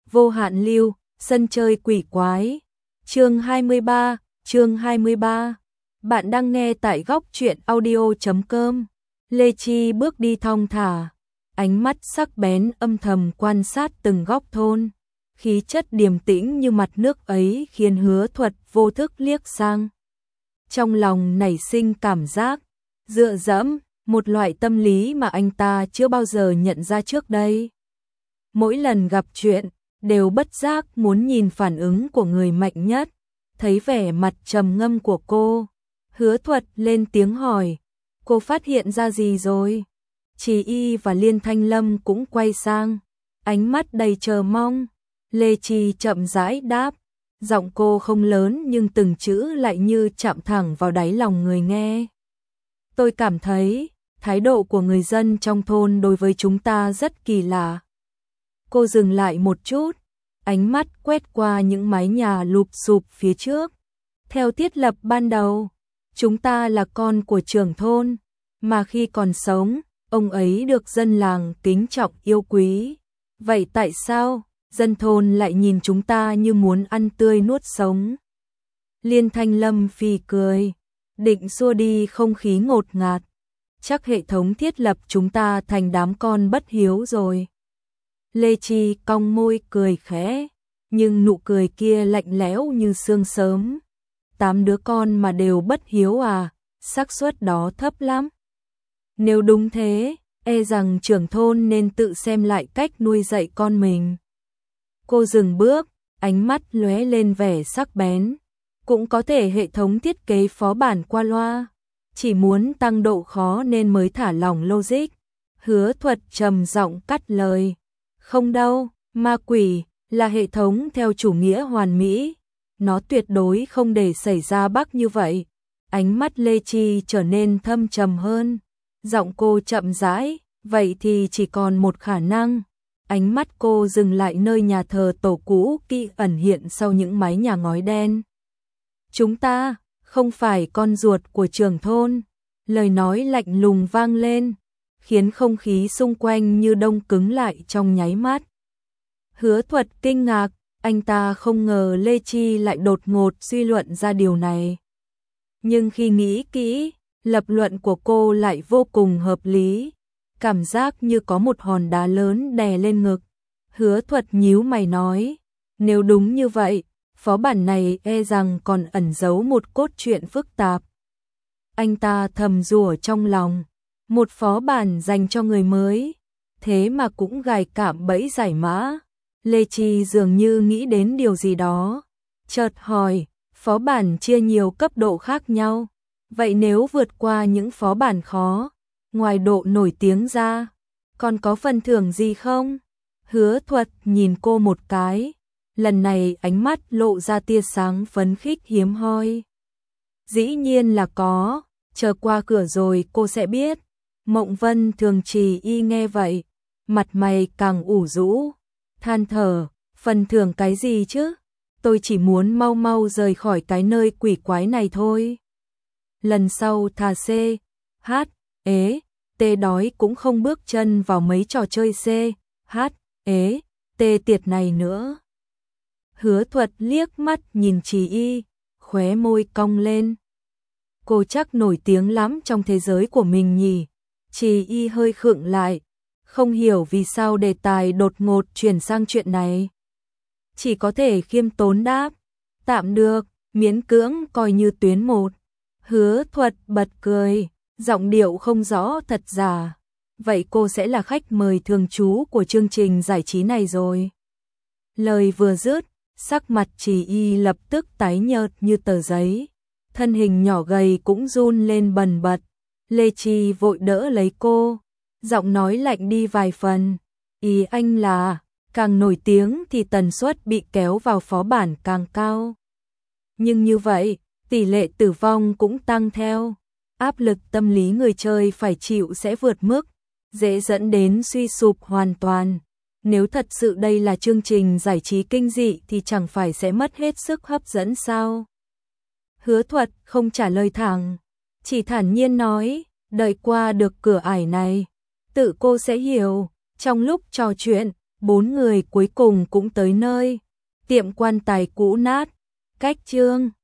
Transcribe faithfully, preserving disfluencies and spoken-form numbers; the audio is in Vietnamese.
Vô hạn lưu, sân chơi quỷ quái. Chương hai mươi ba, chương hai mươi ba. Bạn đang nghe tại góc truyện audio chấm com. Lê Chi bước đi thong thả, ánh mắt sắc bén âm thầm quan sát từng góc thôn. Khí chất điềm tĩnh như mặt nước ấy khiến Hứa Thuật vô thức liếc sang. Trong lòng nảy sinh cảm giác dựa dẫm, một loại tâm lý mà anh ta chưa bao giờ nhận ra trước đây. Mỗi lần gặp chuyện, đều bất giác muốn nhìn phản ứng của người mạnh nhất. Thấy vẻ mặt trầm ngâm của cô, Hứa Thuật lên tiếng hỏi, cô phát hiện ra gì rồi? Trì Y và Liên Thanh Lâm cũng quay sang, ánh mắt đầy chờ mong. Lê Chi chậm rãi đáp, giọng cô không lớn nhưng từng chữ lại như chạm thẳng vào đáy lòng người nghe. Tôi cảm thấy, thái độ của người dân trong thôn đối với chúng ta rất kỳ lạ. Cô dừng lại một chút, ánh mắt quét qua những mái nhà lụp xụp phía trước. Theo thiết lập ban đầu, chúng ta là con của trưởng thôn, mà khi còn sống, ông ấy được dân làng kính trọng yêu quý. Vậy tại sao dân thôn lại nhìn chúng ta như muốn ăn tươi nuốt sống? Liên Thanh Lâm phì cười, định xua đi không khí ngột ngạt. Chắc hệ thống thiết lập chúng ta thành đám con bất hiếu rồi. Lê Chi cong môi cười khẽ, nhưng nụ cười kia lạnh lẽo như sương sớm. Tám đứa con mà đều bất hiếu à, xác suất đó thấp lắm. Nếu đúng thế, e rằng trưởng thôn nên tự xem lại cách nuôi dạy con mình. Cô dừng bước, ánh mắt lóe lên vẻ sắc bén. Cũng có thể hệ thống thiết kế phó bản qua loa, chỉ muốn tăng độ khó nên mới thả lỏng logic. Hứa Thuật trầm giọng cắt lời. Không đâu, ma quỷ là hệ thống theo chủ nghĩa hoàn mỹ. Nó tuyệt đối không để xảy ra bug như vậy. Ánh mắt Lê Chi trở nên thâm trầm hơn. Giọng cô chậm rãi, vậy thì chỉ còn một khả năng. Ánh mắt cô dừng lại nơi nhà thờ tổ cũ kỹ ẩn hiện sau những mái nhà ngói đen. Chúng ta không phải con ruột của trưởng thôn. Lời nói lạnh lùng vang lên, khiến không khí xung quanh như đông cứng lại trong nháy mắt. Hứa Thuật kinh ngạc, anh ta không ngờ Lê Chi lại đột ngột suy luận ra điều này. Nhưng khi nghĩ kỹ, lập luận của cô lại vô cùng hợp lý. Cảm giác như có một hòn đá lớn đè lên ngực. Hứa Thuật nhíu mày nói, nếu đúng như vậy, phó bản này e rằng còn ẩn giấu một cốt truyện phức tạp. Anh ta thầm rủa trong lòng, một phó bản dành cho người mới, thế mà cũng gài cạm bẫy giải mã. Lê Chi dường như nghĩ đến điều gì đó, chợt hỏi, phó bản chia nhiều cấp độ khác nhau, vậy nếu vượt qua những phó bản khó, ngoài độ nổi tiếng ra, còn có phần thưởng gì không? Hứa Thuật nhìn cô một cái, lần này ánh mắt lộ ra tia sáng phấn khích hiếm hoi. Dĩ nhiên là có, chờ qua cửa rồi cô sẽ biết. Mộng Vân Thường Trì Y nghe vậy, mặt mày càng ủ rũ, than thở, phần thưởng cái gì chứ? Tôi chỉ muốn mau mau rời khỏi cái nơi quỷ quái này thôi. Lần sau thà C, H, ế, T đói cũng không bước chân vào mấy trò chơi C, H, ế, T tiệt này nữa. Hứa Thuật liếc mắt nhìn Trì Y, khóe môi cong lên. Cô chắc nổi tiếng lắm trong thế giới của mình nhỉ? Trì Y hơi khựng lại, không hiểu vì sao đề tài đột ngột chuyển sang chuyện này. Chỉ có thể khiêm tốn đáp, tạm được, miễn cưỡng coi như tuyến một. Hứa Thuật bật cười, giọng điệu không rõ thật giả. Vậy cô sẽ là khách mời thường trú của chương trình giải trí này rồi. Lời vừa dứt, sắc mặt Trì Y lập tức tái nhợt như tờ giấy. Thân hình nhỏ gầy cũng run lên bần bật. Lê Chi vội đỡ lấy cô, giọng nói lạnh đi vài phần. Ý anh là, càng nổi tiếng thì tần suất bị kéo vào phó bản càng cao. Nhưng như vậy, tỷ lệ tử vong cũng tăng theo. Áp lực tâm lý người chơi phải chịu sẽ vượt mức, dễ dẫn đến suy sụp hoàn toàn. Nếu thật sự đây là chương trình giải trí kinh dị thì chẳng phải sẽ mất hết sức hấp dẫn sao? Hứa Thuật không trả lời thẳng, chỉ thản nhiên nói, đợi qua được cửa ải này, tự cô sẽ hiểu. Trong lúc trò chuyện, Bốn người cuối cùng cũng tới nơi. Tiệm quan tài cũ nát, cách Chương